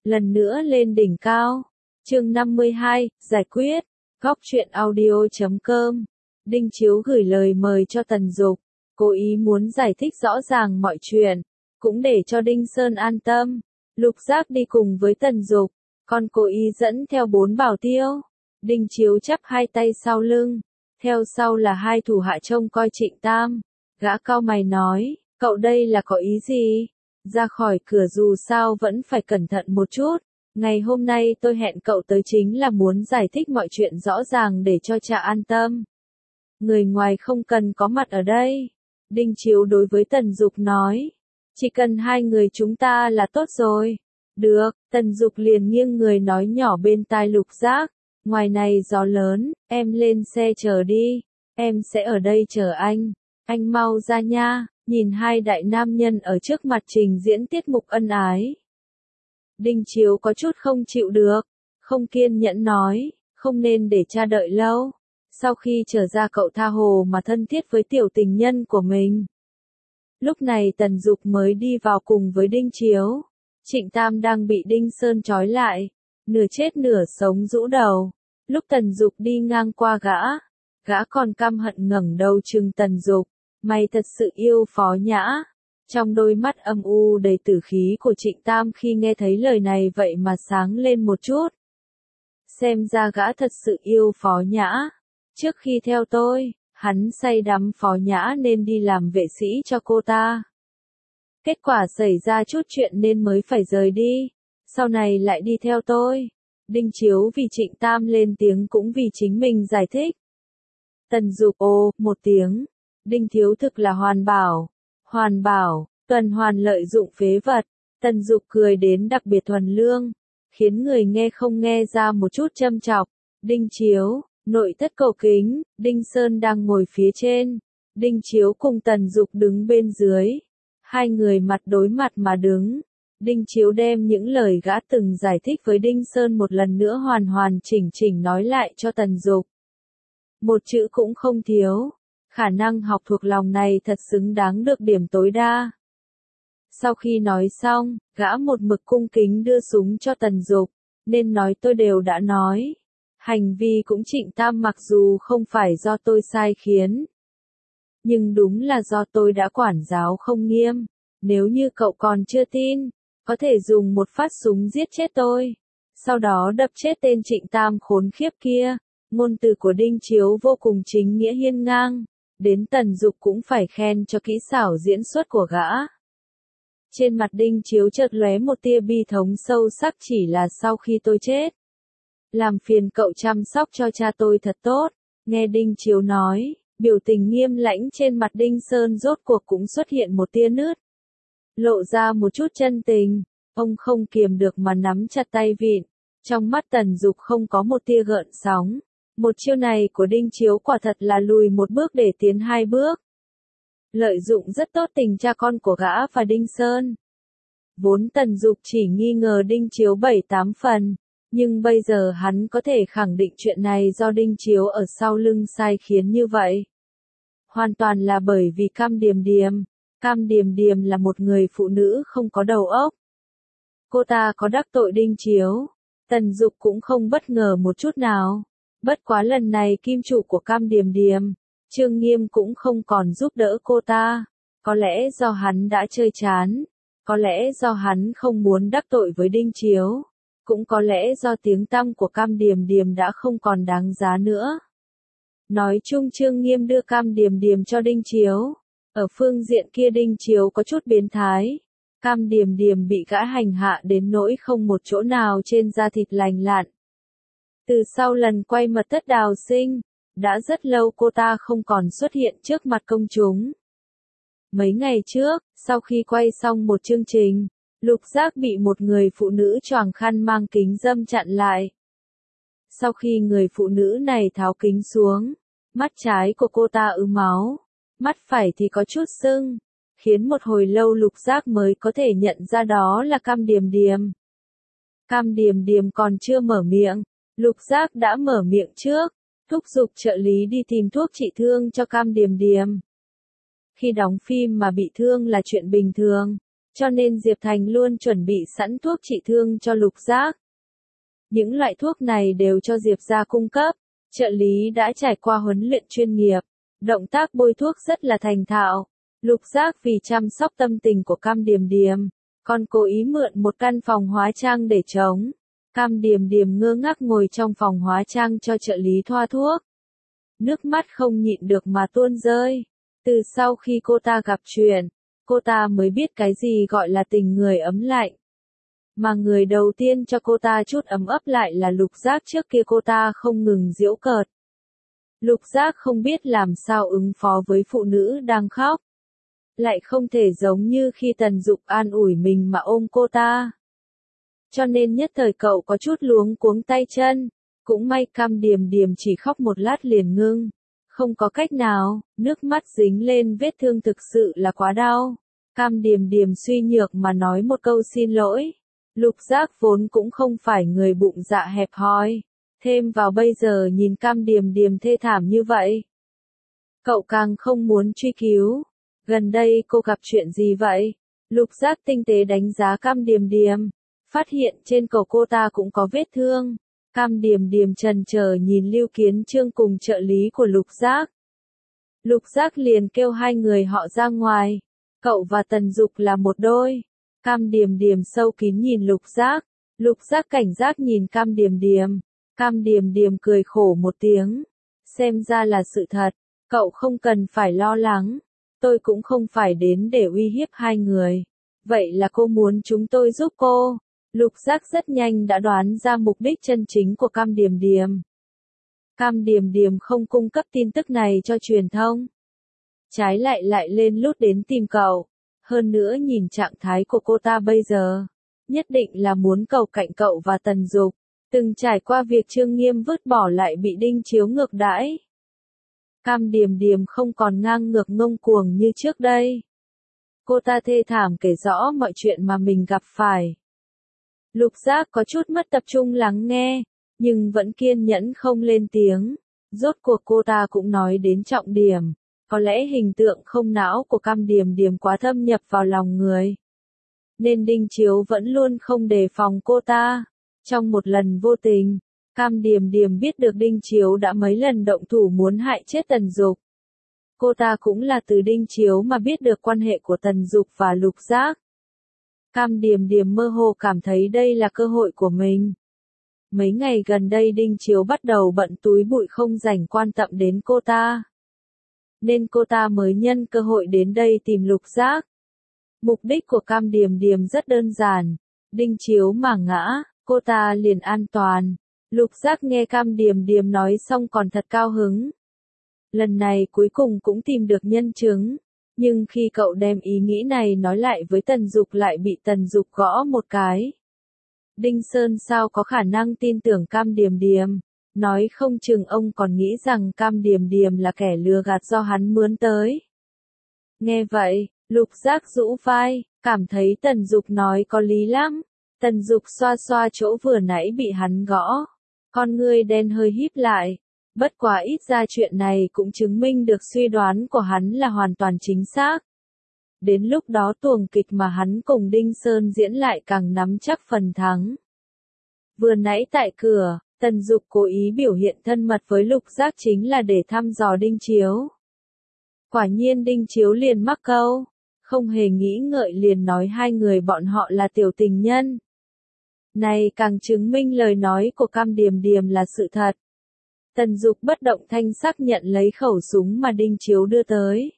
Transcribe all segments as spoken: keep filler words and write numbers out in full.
lần nữa lên đỉnh cao. Chương năm mươi hai, giải quyết. Góc truyện audio chấm com. Đinh Chiếu gửi lời mời cho Tần Dục, cố ý muốn giải thích rõ ràng mọi chuyện, cũng để cho Đinh Sơn an tâm. Lục Giác đi cùng với Tần Dục, còn cố ý dẫn theo bốn bảo tiêu. Đinh Chiếu chắp hai tay sau lưng, theo sau là hai thủ hạ trông coi Trịnh Tam. Gã cau mày nói, cậu đây là có ý gì? Ra khỏi cửa dù sao vẫn phải cẩn thận một chút. Ngày hôm nay tôi hẹn cậu tới chính là muốn giải thích mọi chuyện rõ ràng để cho cha an tâm. Người ngoài không cần có mặt ở đây. Đinh Chiếu đối với Tần Dục nói, chỉ cần hai người chúng ta là tốt rồi. Được, Tần Dục liền nghiêng người nói nhỏ bên tai Lục Giác, ngoài này gió lớn, em lên xe chờ đi, em sẽ ở đây chờ anh, anh mau ra nha. Nhìn hai đại nam nhân ở trước mặt trình diễn tiết mục ân ái. Đinh Chiếu có chút không chịu được, không kiên nhẫn nói, không nên để cha đợi lâu. Sau khi trở ra cậu tha hồ mà thân thiết với tiểu tình nhân của mình. Lúc này Tần Dục mới đi vào cùng với Đinh Chiếu. Trịnh Tam đang bị Đinh Sơn trói lại, nửa chết nửa sống rũ đầu. Lúc Tần Dục đi ngang qua gã, gã còn căm hận ngẩng đầu trừng Tần Dục, mày thật sự yêu Phó Nhã. Trong đôi mắt âm u đầy tử khí của Trịnh Tam khi nghe thấy lời này vậy mà sáng lên một chút. Xem ra gã thật sự yêu Phó Nhã. Trước khi theo tôi, hắn say đắm Phó Nhã nên đi làm vệ sĩ cho cô ta. Kết quả xảy ra chút chuyện nên mới phải rời đi, sau này lại đi theo tôi. Đinh Chiếu vì Trịnh Tam lên tiếng cũng vì chính mình giải thích. Tần Dục ô, một tiếng. Đinh Thiếu thực là hoàn bảo. Hoàn bảo, tuần hoàn lợi dụng phế vật. Tần Dục cười đến đặc biệt thuần lương, khiến người nghe không nghe ra một chút châm chọc. Đinh Chiếu, nội thất cầu kính, Đinh Sơn đang ngồi phía trên. Đinh Chiếu cùng Tần Dục đứng bên dưới. Hai người mặt đối mặt mà đứng. Đinh Chiếu đem những lời gã từng giải thích với Đinh Sơn một lần nữa hoàn hoàn chỉnh chỉnh nói lại cho Tần Dục. Một chữ cũng không thiếu. Khả năng học thuộc lòng này thật xứng đáng được điểm tối đa. Sau khi nói xong, gã một mực cung kính đưa súng cho Tần Dục, nên nói tôi đều đã nói. Hành vi cũng Trịnh Tam mặc dù không phải do tôi sai khiến, nhưng đúng là do tôi đã quản giáo không nghiêm. Nếu như cậu còn chưa tin, có thể dùng một phát súng giết chết tôi, sau đó đập chết tên Trịnh Tam khốn khiếp kia. Ngôn từ của Đinh Chiếu vô cùng chính nghĩa hiên ngang, đến Tần Dục cũng phải khen cho kỹ xảo diễn xuất của gã. Trên mặt Đinh Chiếu chợt lóe một tia bi thống sâu sắc, chỉ là sau khi tôi chết, làm phiền cậu chăm sóc cho cha tôi thật tốt. Nghe Đinh Chiếu nói, biểu tình nghiêm lãnh trên mặt Đinh Sơn rốt cuộc cũng xuất hiện một tia nứt, lộ ra một chút chân tình. Ông không kiềm được mà nắm chặt tay vịn, trong mắt Tần Dục không có một tia gợn sóng. Một chiêu này của Đinh Chiếu quả thật là lùi một bước để tiến hai bước. Lợi dụng rất tốt tình cha con của gã và Đinh Sơn. Vốn Tần Dục chỉ nghi ngờ Đinh Chiếu bảy tám phần, nhưng bây giờ hắn có thể khẳng định chuyện này do Đinh Chiếu ở sau lưng sai khiến như vậy. Hoàn toàn là bởi vì Cam Điềm Điềm. Cam Điềm Điềm là một người phụ nữ không có đầu óc. Cô ta có đắc tội Đinh Chiếu, Tần Dục cũng không bất ngờ một chút nào. Bất quá lần này kim chủ của Cam Điềm Điềm, Trương Nghiêm cũng không còn giúp đỡ cô ta. Có lẽ do hắn đã chơi chán, có lẽ do hắn không muốn đắc tội với Đinh Chiếu, cũng có lẽ do tiếng tăm của Cam Điềm Điềm đã không còn đáng giá nữa. Nói chung Trương Nghiêm đưa Cam Điềm Điềm cho Đinh Chiếu. Ở phương diện kia Đinh Chiếu có chút biến thái. Cam Điềm Điềm bị gã hành hạ đến nỗi không một chỗ nào trên da thịt lành lặn. Từ sau lần quay mật thất đào sinh, đã rất lâu cô ta không còn xuất hiện trước mặt công chúng. Mấy ngày trước, sau khi quay xong một chương trình, Lục Giác bị một người phụ nữ choàng khăn mang kính râm chặn lại. Sau khi người phụ nữ này tháo kính xuống, mắt trái của cô ta ứ máu, mắt phải thì có chút sưng, khiến một hồi lâu Lục Giác mới có thể nhận ra đó là Cam Điềm Điềm. Cam Điềm Điềm còn chưa mở miệng, Lục Giác đã mở miệng trước, thúc giục trợ lý đi tìm thuốc trị thương cho Cam Điềm Điềm. Khi đóng phim mà bị thương là chuyện bình thường, Cho nên Diệp Thành luôn chuẩn bị sẵn thuốc trị thương cho Lục Giác. Những loại thuốc này đều cho Diệp gia cung cấp, trợ lý đã trải qua huấn luyện chuyên nghiệp, động tác bôi thuốc rất là thành thạo. Lục Giác vì chăm sóc tâm tình của Cam Điềm Điềm, còn cố ý mượn một căn phòng hóa trang để trống. Cam Điềm Điềm ngơ ngác ngồi trong phòng hóa trang cho trợ lý thoa thuốc. Nước mắt không nhịn được mà tuôn rơi. Từ sau khi cô ta gặp chuyện, cô ta mới biết cái gì gọi là tình người ấm lạnh. Mà người đầu tiên cho cô ta chút ấm ấp lại là Lục Giác, trước kia cô ta không ngừng giễu cợt. Lục Giác không biết làm sao ứng phó với phụ nữ đang khóc. Lại không thể giống như khi Tần Dục an ủi mình mà ôm cô ta. Cho nên nhất thời cậu có chút luống cuống tay chân. Cũng may Cam Điềm Điềm chỉ khóc một lát liền ngưng. Không có cách nào, nước mắt dính lên vết thương thực sự là quá đau. Cam Điềm Điềm suy nhược mà nói một câu xin lỗi. Lục Giác vốn cũng không phải người bụng dạ hẹp hòi. Thêm vào bây giờ nhìn Cam Điềm Điềm thê thảm như vậy. Cậu càng không muốn truy cứu. Gần đây cô gặp chuyện gì vậy? Lục Giác tinh tế đánh giá Cam Điềm Điềm. Phát hiện trên cổ cô ta cũng có vết thương. Cam Điềm Điềm chần chờ nhìn Lưu Kiến Trương cùng trợ lý của Lục Giác. Lục Giác liền kêu hai người họ ra ngoài. Cậu và Tần Dục là một đôi. Cam Điềm Điềm sâu kín nhìn Lục Giác. Lục Giác cảnh giác nhìn Cam Điềm Điềm. Cam Điềm Điềm cười khổ một tiếng. Xem ra là sự thật. Cậu không cần phải lo lắng. Tôi cũng không phải đến để uy hiếp hai người. Vậy là cô muốn chúng tôi giúp cô. Lục Giác rất nhanh đã đoán ra mục đích chân chính của Cam Điềm Điềm. Cam Điềm Điềm không cung cấp tin tức này cho truyền thông. Trái lại lại lên lút đến tìm cậu. Hơn nữa nhìn trạng thái của cô ta bây giờ. Nhất định là muốn cầu cạnh cậu và Tần Dục. Từng trải qua việc Trương Nghiêm vứt bỏ lại bị Đinh Chiếu ngược đãi. Cam Điềm Điềm không còn ngang ngược ngông cuồng như trước đây. Cô ta thê thảm kể rõ mọi chuyện mà mình gặp phải. Lục Giác có chút mất tập trung lắng nghe, nhưng vẫn kiên nhẫn không lên tiếng. Rốt cuộc cô ta cũng nói đến trọng điểm. Có lẽ hình tượng không não của Cam Điềm Điềm quá thâm nhập vào lòng người. Nên Đinh Chiếu vẫn luôn không đề phòng cô ta. Trong một lần vô tình, Cam Điềm Điềm biết được Đinh Chiếu đã mấy lần động thủ muốn hại chết Tần Dục. Cô ta cũng là từ Đinh Chiếu mà biết được quan hệ của Tần Dục và Lục Giác. Cam Điềm Điềm mơ hồ cảm thấy đây là cơ hội của mình. Mấy ngày gần đây Đinh Chiếu bắt đầu bận túi bụi không rảnh quan tâm đến cô ta. Nên cô ta mới nhân cơ hội đến đây tìm Lục Giác. Mục đích của Cam Điềm Điềm rất đơn giản. Đinh Chiếu mà ngã, cô ta liền an toàn. Lục Giác nghe Cam Điềm Điềm nói xong còn thật cao hứng. Lần này cuối cùng cũng tìm được nhân chứng. Nhưng khi cậu đem ý nghĩ này nói lại với Tần Dục lại bị Tần Dục gõ một cái. Đinh Sơn sao có khả năng tin tưởng Cam Điềm Điềm. Nói không chừng ông còn nghĩ rằng Cam Điềm Điềm là kẻ lừa gạt do hắn mướn tới. Nghe vậy, Lục Giác rũ vai, cảm thấy Tần Dục nói có lý lắm. Tần Dục xoa xoa chỗ vừa nãy bị hắn gõ. Con ngươi đen hơi híp lại. Bất quá ít ra chuyện này cũng chứng minh được suy đoán của hắn là hoàn toàn chính xác. Đến lúc đó tuồng kịch mà hắn cùng Đinh Sơn diễn lại càng nắm chắc phần thắng. Vừa nãy tại cửa, Tần Dục cố ý biểu hiện thân mật với Lục Giác chính là để thăm dò Đinh Chiếu. Quả nhiên Đinh Chiếu liền mắc câu, không hề nghĩ ngợi liền nói hai người bọn họ là tiểu tình nhân. Này càng chứng minh lời nói của Cam Điềm Điềm là sự thật. Tần Dục bất động thanh sắc nhận lấy khẩu súng mà Đinh Chiếu đưa tới.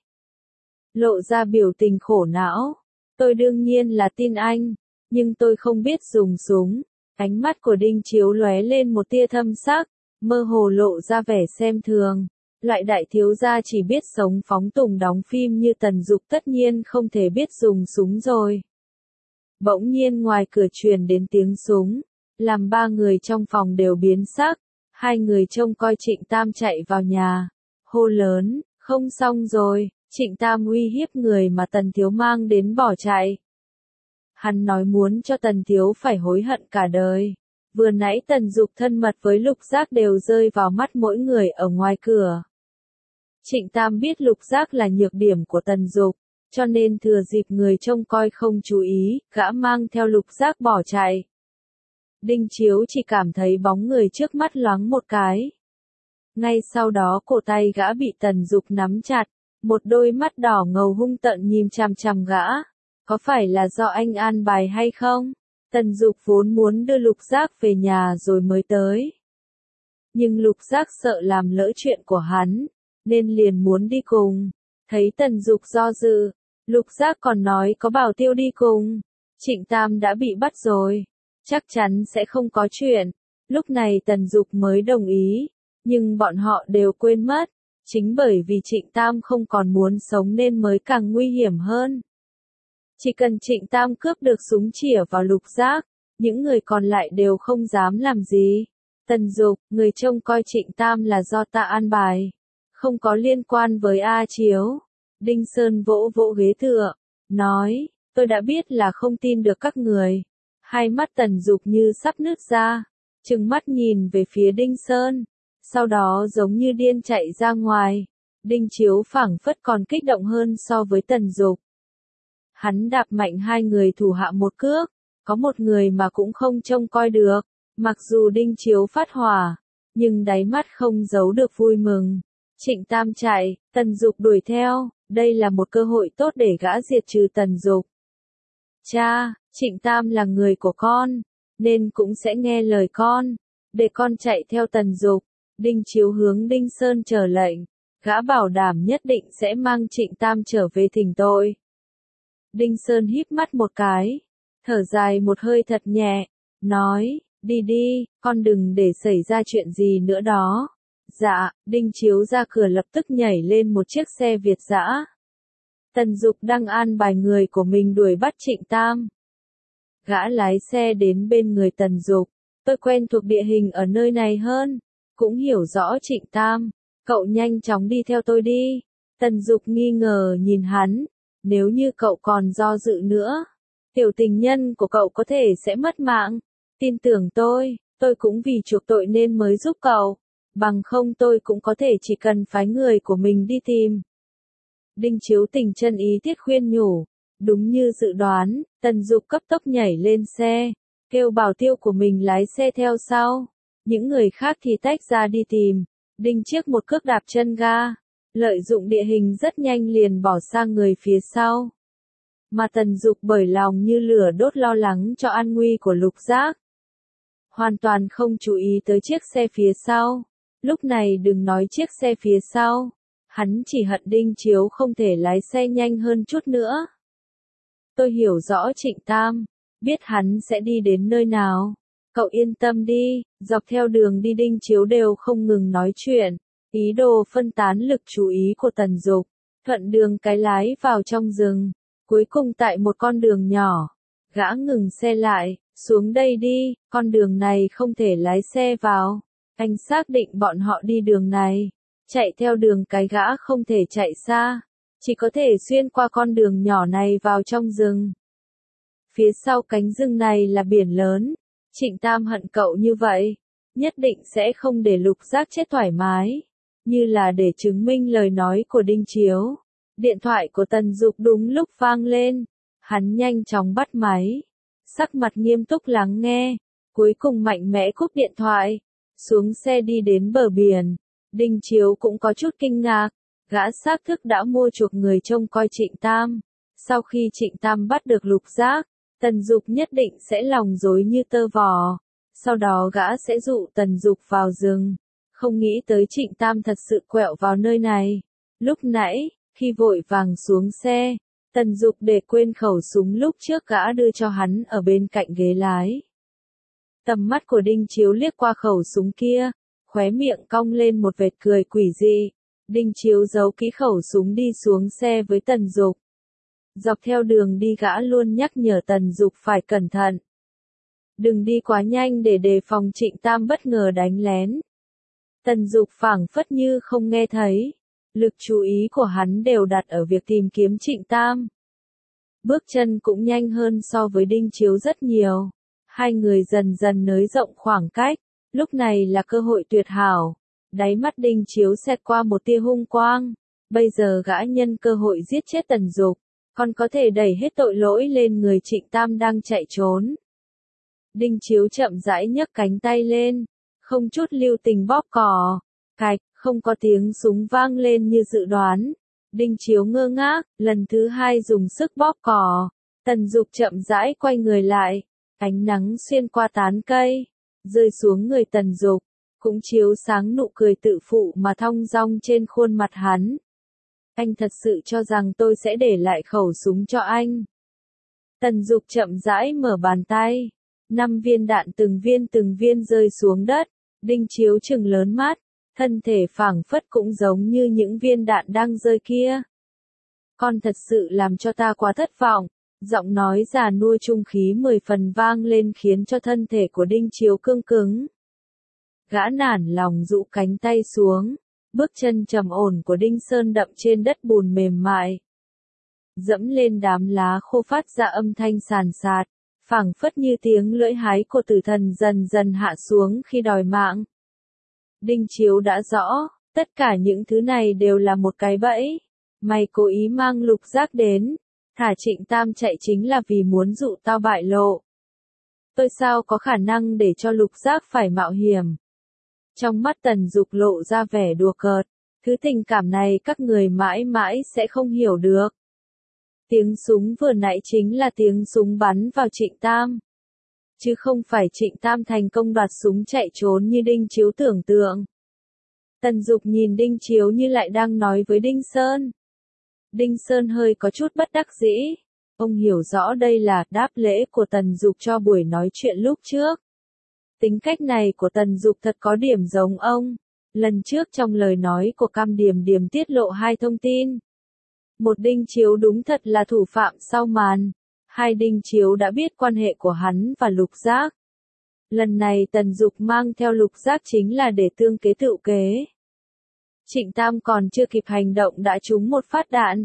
Lộ ra biểu tình khổ não. Tôi đương nhiên là tin anh, nhưng tôi không biết dùng súng. Ánh mắt của Đinh Chiếu lóe lên một tia thâm sắc, mơ hồ lộ ra vẻ xem thường. Loại đại thiếu gia chỉ biết sống phóng tùng đóng phim như Tần Dục tất nhiên không thể biết dùng súng rồi. Bỗng nhiên ngoài cửa truyền đến tiếng súng, làm ba người trong phòng đều biến sắc. Hai người trông coi Trịnh Tam chạy vào nhà, hô lớn, không xong rồi, Trịnh Tam uy hiếp người mà Tần Thiếu mang đến bỏ chạy. Hắn nói muốn cho Tần Thiếu phải hối hận cả đời. Vừa nãy Tần Dục thân mật với Lục Giác đều rơi vào mắt mỗi người ở ngoài cửa. Trịnh Tam biết Lục Giác là nhược điểm của Tần Dục, cho nên thừa dịp người trông coi không chú ý, gã mang theo Lục Giác bỏ chạy. Đinh Chiếu chỉ cảm thấy bóng người trước mắt loáng một cái. Ngay sau đó cổ tay gã bị Tần Dục nắm chặt, một đôi mắt đỏ ngầu hung tợn nhìn chằm chằm gã. Có phải là do anh an bài hay không? Tần Dục vốn muốn đưa Lục Giác về nhà rồi mới tới. Nhưng Lục Giác sợ làm lỡ chuyện của hắn, nên liền muốn đi cùng. Thấy Tần Dục do dự, Lục Giác còn nói có bảo tiêu đi cùng. Trịnh Tam đã bị bắt rồi, chắc chắn sẽ không có chuyện. Lúc này Tần Dục mới đồng ý, nhưng bọn họ đều quên mất. Chính bởi vì Trịnh Tam không còn muốn sống nên mới càng nguy hiểm hơn. Chỉ cần Trịnh Tam cướp được súng chĩa vào Lục Giác, những người còn lại đều không dám làm gì. Tần Dục, người trông coi Trịnh Tam là do ta an bài, không có liên quan với A Chiếu. Đinh Sơn vỗ vỗ ghế tựa, nói, tôi đã biết là không tin được các người. Hai mắt Tần Dục như sắp nứt ra, trừng mắt nhìn về phía Đinh Sơn, sau đó giống như điên chạy ra ngoài. Đinh Chiếu phảng phất còn kích động hơn so với Tần Dục. Hắn đạp mạnh hai người thủ hạ một cước, có một người mà cũng không trông coi được. Mặc dù Đinh Chiếu phát hỏa, nhưng đáy mắt không giấu được vui mừng. Trịnh Tam chạy, Tần Dục đuổi theo, đây là một cơ hội tốt để gã diệt trừ Tần Dục. Cha, Trịnh Tam là người của con, nên cũng sẽ nghe lời con, để con chạy theo Tần Dục. Đinh Chiếu hướng Đinh Sơn chờ lệnh, gã bảo đảm nhất định sẽ mang Trịnh Tam trở về thỉnh tội. Đinh Sơn híp mắt một cái, thở dài một hơi thật nhẹ, nói, đi đi, con đừng để xảy ra chuyện gì nữa đó. Dạ, Đinh Chiếu ra cửa lập tức nhảy lên một chiếc xe Việt dã. Tần Dục đang an bài người của mình đuổi bắt Trịnh Tam. Gã lái xe đến bên người Tần Dục, tôi quen thuộc địa hình ở nơi này hơn, cũng hiểu rõ Trịnh Tam, cậu nhanh chóng đi theo tôi đi. Tần Dục nghi ngờ nhìn hắn, nếu như cậu còn do dự nữa, tiểu tình nhân của cậu có thể sẽ mất mạng. Tin tưởng tôi, tôi cũng vì chuộc tội nên mới giúp cậu, bằng không tôi cũng có thể chỉ cần phái người của mình đi tìm. Đinh Chiếu tình chân ý thiết khuyên nhủ, đúng như dự đoán, Tần Dục cấp tốc nhảy lên xe, kêu bảo tiêu của mình lái xe theo sau. Những người khác thì tách ra đi tìm. Đinh Chiếc một cước đạp chân ga, lợi dụng địa hình rất nhanh liền bỏ sang người phía sau. Mà Tần Dục bởi lòng như lửa đốt lo lắng cho an nguy của Lục Giác, hoàn toàn không chú ý tới chiếc xe phía sau. Lúc này đừng nói chiếc xe phía sau, hắn chỉ hận Đinh Chiếu không thể lái xe nhanh hơn chút nữa. Tôi hiểu rõ Trịnh Tam, biết hắn sẽ đi đến nơi nào. Cậu yên tâm đi. Dọc theo đường đi Đinh Chiếu đều không ngừng nói chuyện, ý đồ phân tán lực chú ý của Tần Dục. Thuận đường cái lái vào trong rừng, cuối cùng tại một con đường nhỏ, gã ngừng xe lại, xuống đây đi, con đường này không thể lái xe vào. Anh xác định bọn họ đi đường này, chạy theo đường cái gã không thể chạy xa, chỉ có thể xuyên qua con đường nhỏ này vào trong rừng. Phía sau cánh rừng này là biển lớn. Trịnh Tam hận cậu như vậy, nhất định sẽ không để Lục Giác chết thoải mái. Như là để chứng minh lời nói của Đinh Chiếu, điện thoại của Tần Dục đúng lúc vang lên. Hắn nhanh chóng bắt máy, sắc mặt nghiêm túc lắng nghe, cuối cùng mạnh mẽ cúp điện thoại, xuống xe đi đến bờ biển. Đinh Chiếu cũng có chút kinh ngạc, gã xác thức đã mua chuộc người trông coi Trịnh Tam. Sau khi Trịnh Tam bắt được Lục Giác, Tần Dục nhất định sẽ lòng dối như tơ vò. Sau đó gã sẽ dụ Tần Dục vào rừng. Không nghĩ tới Trịnh Tam thật sự quẹo vào nơi này. Lúc nãy, khi vội vàng xuống xe, Tần Dục để quên khẩu súng lúc trước gã đưa cho hắn ở bên cạnh ghế lái. Tầm mắt của Đinh Chiếu liếc qua khẩu súng kia, khóe miệng cong lên một vệt cười quỷ dị. Đinh Chiếu giấu kỹ khẩu súng đi xuống xe với Tần Dục. Dọc theo đường đi gã luôn nhắc nhở Tần Dục phải cẩn thận. Đừng đi quá nhanh để đề phòng Trịnh Tam bất ngờ đánh lén. Tần Dục phảng phất như không nghe thấy. Lực chú ý của hắn đều đặt ở việc tìm kiếm Trịnh Tam. Bước chân cũng nhanh hơn so với Đinh Chiếu rất nhiều. Hai người dần dần nới rộng khoảng cách. Lúc này là cơ hội tuyệt hảo. Đáy mắt Đinh Chiếu xẹt qua một tia hung quang. Bây giờ gã nhân cơ hội giết chết Tần Dục. Con có thể đẩy hết tội lỗi lên người Trịnh Tam đang chạy trốn. Đinh Chiếu chậm rãi nhấc cánh tay lên, không chút lưu tình bóp cò. Cạch, không có tiếng súng vang lên như dự đoán. Đinh Chiếu ngơ ngác, lần thứ hai dùng sức bóp cò. Tần Dục chậm rãi quay người lại, ánh nắng xuyên qua tán cây, rơi xuống người Tần Dục, cũng chiếu sáng nụ cười tự phụ mà thong dong trên khuôn mặt hắn. Anh thật sự cho rằng tôi sẽ để lại khẩu súng cho anh. Tần Dục chậm rãi mở bàn tay, năm viên đạn từng viên từng viên rơi xuống đất, Đinh Chiếu trừng lớn mắt, thân thể phảng phất cũng giống như những viên đạn đang rơi kia. Con thật sự làm cho ta quá thất vọng. Giọng nói già nua trung khí mười phần vang lên khiến cho thân thể của Đinh Chiếu cương cứng. Gã nản lòng rũ cánh tay xuống, bước chân trầm ổn của Đinh Sơn đậm trên đất bùn mềm mại. Dẫm lên đám lá khô phát ra âm thanh sàn sạt, phảng phất như tiếng lưỡi hái của tử thần dần dần hạ xuống khi đòi mạng. Đinh Chiếu đã rõ, tất cả những thứ này đều là một cái bẫy. Mày cố ý mang Lục Giác đến. Thả Trịnh Tam chạy chính là vì muốn dụ tao bại lộ. Tôi sao có khả năng để cho Lục Giác phải mạo hiểm. Trong mắt Tần Dục lộ ra vẻ đùa cợt, thứ tình cảm này các người mãi mãi sẽ không hiểu được. Tiếng súng vừa nãy chính là tiếng súng bắn vào Trịnh Tam. Chứ không phải Trịnh Tam thành công đoạt súng chạy trốn như Đinh Chiếu tưởng tượng. Tần Dục nhìn Đinh Chiếu như lại đang nói với Đinh Sơn. Đinh Sơn hơi có chút bất đắc dĩ. Ông hiểu rõ đây là đáp lễ của Tần Dục cho buổi nói chuyện lúc trước. Tính cách này của Tần Dục thật có điểm giống ông. Lần trước trong lời nói của Cam Điềm Điềm tiết lộ hai thông tin. Một, Đinh Chiếu đúng thật là thủ phạm sau màn. Hai, Đinh Chiếu đã biết quan hệ của hắn và Lục Giác. Lần này Tần Dục mang theo Lục Giác chính là để tương kế tựu kế. Trịnh Tam còn chưa kịp hành động đã trúng một phát đạn.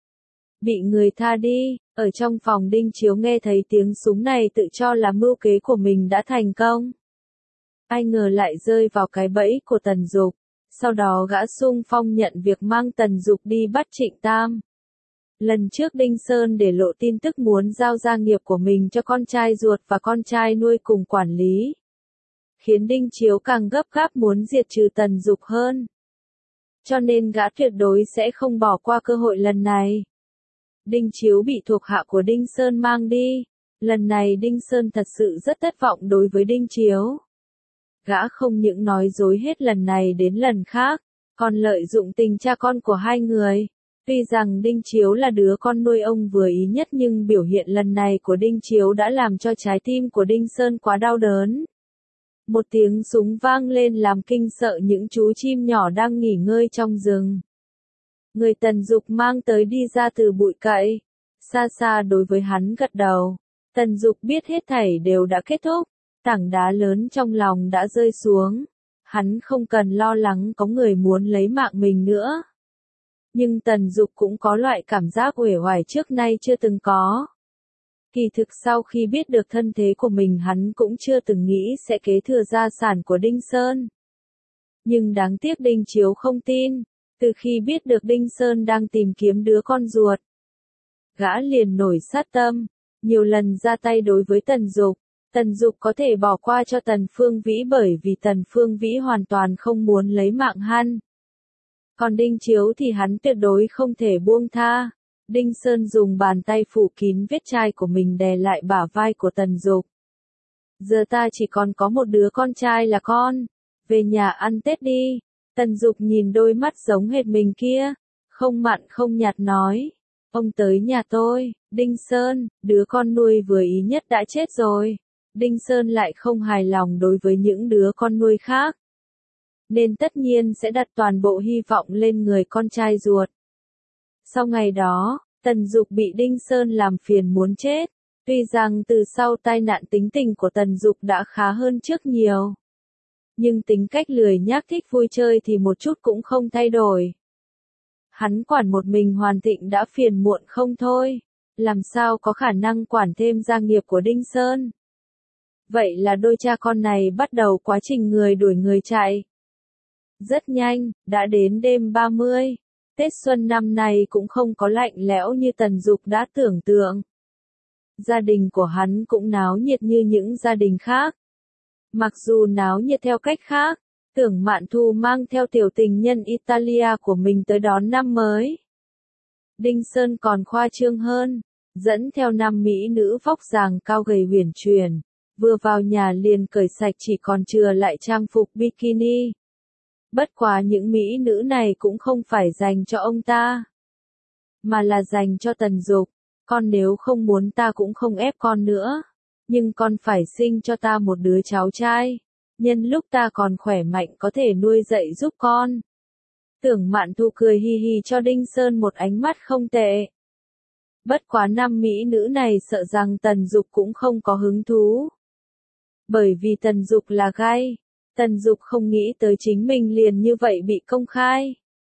Bị người tha đi, ở trong phòng Đinh Chiếu nghe thấy tiếng súng này tự cho là mưu kế của mình đã thành công. Ai ngờ lại rơi vào cái bẫy của Tần Dục, sau đó gã xung phong nhận việc mang Tần Dục đi bắt Trịnh Tam. Lần trước Đinh Sơn để lộ tin tức muốn giao gia nghiệp của mình cho con trai ruột và con trai nuôi cùng quản lý. Khiến Đinh Chiếu càng gấp gáp muốn diệt trừ Tần Dục hơn. Cho nên gã tuyệt đối sẽ không bỏ qua cơ hội lần này. Đinh Chiếu bị thuộc hạ của Đinh Sơn mang đi. Lần này Đinh Sơn thật sự rất thất vọng đối với Đinh Chiếu. Gã không những nói dối hết lần này đến lần khác, còn lợi dụng tình cha con của hai người. Tuy rằng Đinh Chiếu là đứa con nuôi ông vừa ý nhất nhưng biểu hiện lần này của Đinh Chiếu đã làm cho trái tim của Đinh Sơn quá đau đớn. Một tiếng súng vang lên làm kinh sợ những chú chim nhỏ đang nghỉ ngơi trong rừng. Người Tần Dục mang tới đi ra từ bụi cậy. Xa xa đối với hắn gật đầu. Tần Dục biết hết thảy đều đã kết thúc. Tảng đá lớn trong lòng đã rơi xuống. Hắn không cần lo lắng có người muốn lấy mạng mình nữa. Nhưng Tần Dục cũng có loại cảm giác uể oải trước nay chưa từng có. Kỳ thực sau khi biết được thân thế của mình hắn cũng chưa từng nghĩ sẽ kế thừa gia sản của Đinh Sơn. Nhưng đáng tiếc Đinh Chiếu không tin. Từ khi biết được Đinh Sơn đang tìm kiếm đứa con ruột, gã liền nổi sát tâm, nhiều lần ra tay đối với Tần Dục. Tần Dục có thể bỏ qua cho Tần Phương Vĩ bởi vì Tần Phương Vĩ hoàn toàn không muốn lấy mạng hắn. Còn Đinh Chiếu thì hắn tuyệt đối không thể buông tha. Đinh Sơn dùng bàn tay phủ kín vết chai của mình đè lại bả vai của Tần Dục. Giờ ta chỉ còn có một đứa con trai là con. Về nhà ăn Tết đi. Tần Dục nhìn đôi mắt giống hệt mình kia. Không mặn không nhạt nói. Ông tới nhà tôi. Đinh Sơn, đứa con nuôi vừa ý nhất đã chết rồi. Đinh Sơn lại không hài lòng đối với những đứa con nuôi khác. Nên tất nhiên sẽ đặt toàn bộ hy vọng lên người con trai ruột. Sau ngày đó, Tần Dục bị Đinh Sơn làm phiền muốn chết. Tuy rằng từ sau tai nạn tính tình của Tần Dục đã khá hơn trước nhiều. Nhưng tính cách lười nhác thích vui chơi thì một chút cũng không thay đổi. Hắn quản một mình Hoàn Thịnh đã phiền muộn không thôi. Làm sao có khả năng quản thêm gia nghiệp của Đinh Sơn. Vậy là đôi cha con này bắt đầu quá trình người đuổi người chạy. Rất nhanh, đã đến đêm ba mươi. Tết xuân năm nay cũng không có lạnh lẽo như Tần Dục đã tưởng tượng. Gia đình của hắn cũng náo nhiệt như những gia đình khác. Mặc dù náo nhiệt theo cách khác, Tưởng Mạn Thu mang theo tiểu tình nhân Italia của mình tới đón năm mới. Đinh Sơn còn khoa trương hơn, dẫn theo năm mỹ nữ vóc dáng cao gầy huyền chuyển, vừa vào nhà liền cởi sạch chỉ còn chừa lại trang phục bikini. Bất quá những mỹ nữ này cũng không phải dành cho ông ta, mà là dành cho Tần Dục. Con nếu không muốn ta cũng không ép con nữa, nhưng con phải sinh cho ta một đứa cháu trai, nhân lúc ta còn khỏe mạnh có thể nuôi dạy giúp con. Tưởng Mạn Thu cười hi hi cho Đinh Sơn một ánh mắt không tệ. Bất quá năm mỹ nữ này sợ rằng Tần Dục cũng không có hứng thú. Bởi vì Tần Dục là gay, Tần Dục không nghĩ tới chính mình liền như vậy bị công khai.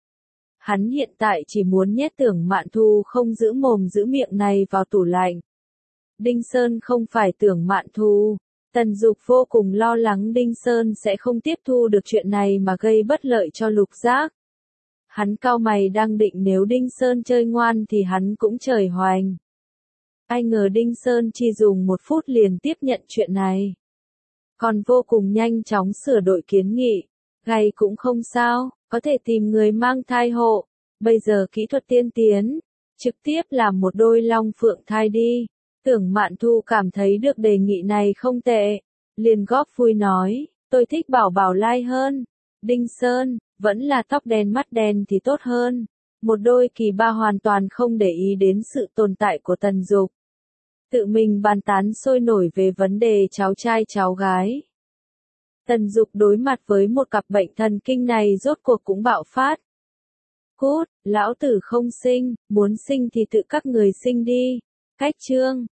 Hắn hiện tại chỉ muốn nhét Tưởng Mạn Thu không giữ mồm giữ miệng này vào tủ lạnh. Đinh Sơn không phải Tưởng Mạn Thu. Tần Dục vô cùng lo lắng Đinh Sơn sẽ không tiếp thu được chuyện này mà gây bất lợi cho Lục Giác. Hắn cau mày đang định nếu Đinh Sơn chơi ngoan thì hắn cũng trời hoành. Ai ngờ Đinh Sơn chỉ dùng một phút liền tiếp nhận chuyện này. Còn vô cùng nhanh chóng sửa đổi kiến nghị. Gay cũng không sao, có thể tìm người mang thai hộ. Bây giờ kỹ thuật tiên tiến, trực tiếp làm một đôi long phượng thai đi. Tưởng Mạn Thu cảm thấy được đề nghị này không tệ. Liền góp vui nói, tôi thích Bảo Bảo Lai hơn. Đinh Sơn, vẫn là tóc đen mắt đen thì tốt hơn. Một đôi kỳ ba hoàn toàn không để ý đến sự tồn tại của Tần Dục. Tự mình bàn tán sôi nổi về vấn đề cháu trai cháu gái. Tần Dục đối mặt với một cặp bệnh thần kinh này rốt cuộc cũng bạo phát. Cút, lão tử không sinh, muốn sinh thì tự các người sinh đi. Cách chương